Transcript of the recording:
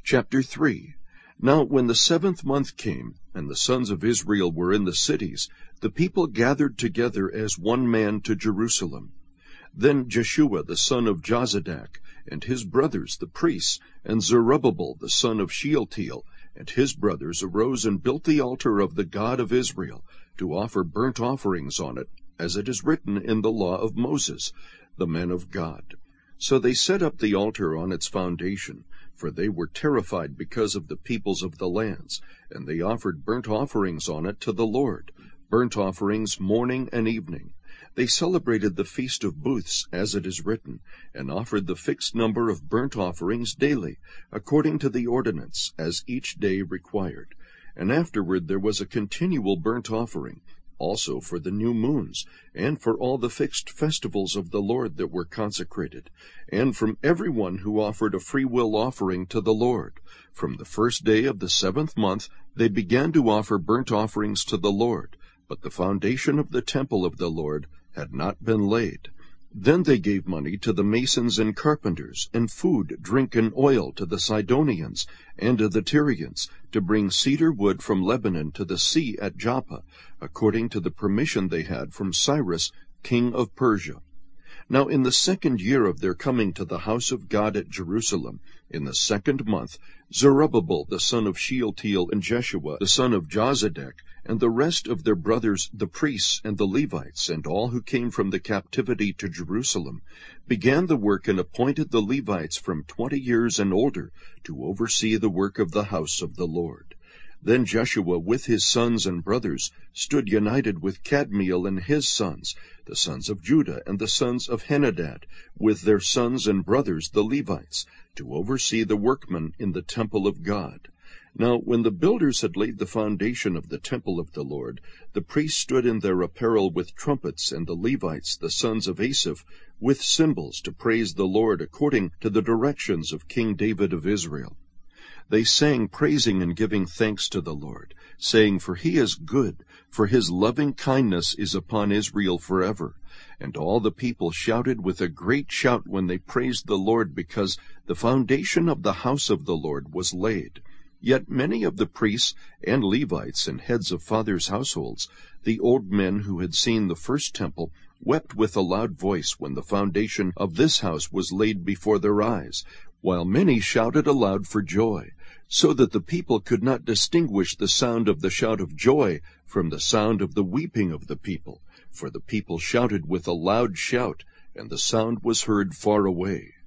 Chapter 3. Now when the 7th month came, and the sons of Israel were in the cities, the people gathered together as one man to Jerusalem. Then Jeshua the son of Jozadak, and his brothers the priests, and Zerubbabel the son of Shealtiel, and his brothers arose and built the altar of the God of Israel, to offer burnt offerings on it, as it is written in the law of Moses, the man of God. So they set up the altar on its foundation, for they were terrified because of the peoples of the lands, and they offered burnt offerings on it to the Lord, burnt offerings morning and evening. They celebrated the Feast of Booths, as it is written, and offered the fixed number of burnt offerings daily, according to the ordinance, as each day required. And afterward there was a continual burnt offering, also for the new moons, and for all the fixed festivals of the Lord that were consecrated, and from every one who offered a freewill offering to the Lord. From the first day of the 7th month they began to offer burnt offerings to the Lord, but the foundation of the temple of the Lord had not been laid. Then they gave money to the masons and carpenters, and food, drink, and oil to the Sidonians and to the Tyrians, to bring cedar wood from Lebanon to the sea at Joppa, according to the permission they had from Cyrus, king of Persia. Now in the 2nd year of their coming to the house of God at Jerusalem, in the 2nd month, Zerubbabel the son of Shealtiel, and Jeshua the son of Jozadak, and the rest of their brothers the priests and the Levites, and all who came from the captivity to Jerusalem, began the work and appointed the Levites from 20 years and older to oversee the work of the house of the Lord. Then Jeshua with his sons and brothers stood united with Kadmiel and his sons, the sons of Judah, and the sons of Henadad, with their sons and brothers the Levites, to oversee the workmen in the temple of God. Now when the builders had laid the foundation of the temple of the Lord, the priests stood in their apparel with trumpets, and the Levites, the sons of Asaph, with cymbals, to praise the Lord according to the directions of King David of Israel. They sang, praising and giving thanks to the Lord, saying, For he is good, for his loving kindness is upon Israel forever. And all the people shouted with a great shout when they praised the Lord, because the foundation of the house of the Lord was laid. Yet many of the priests and Levites and heads of fathers' households, the old men who had seen the first temple, wept with a loud voice when the foundation of this house was laid before their eyes, while many shouted aloud for joy, so that the people could not distinguish the sound of the shout of joy from the sound of the weeping of the people, for the people shouted with a loud shout, and the sound was heard far away.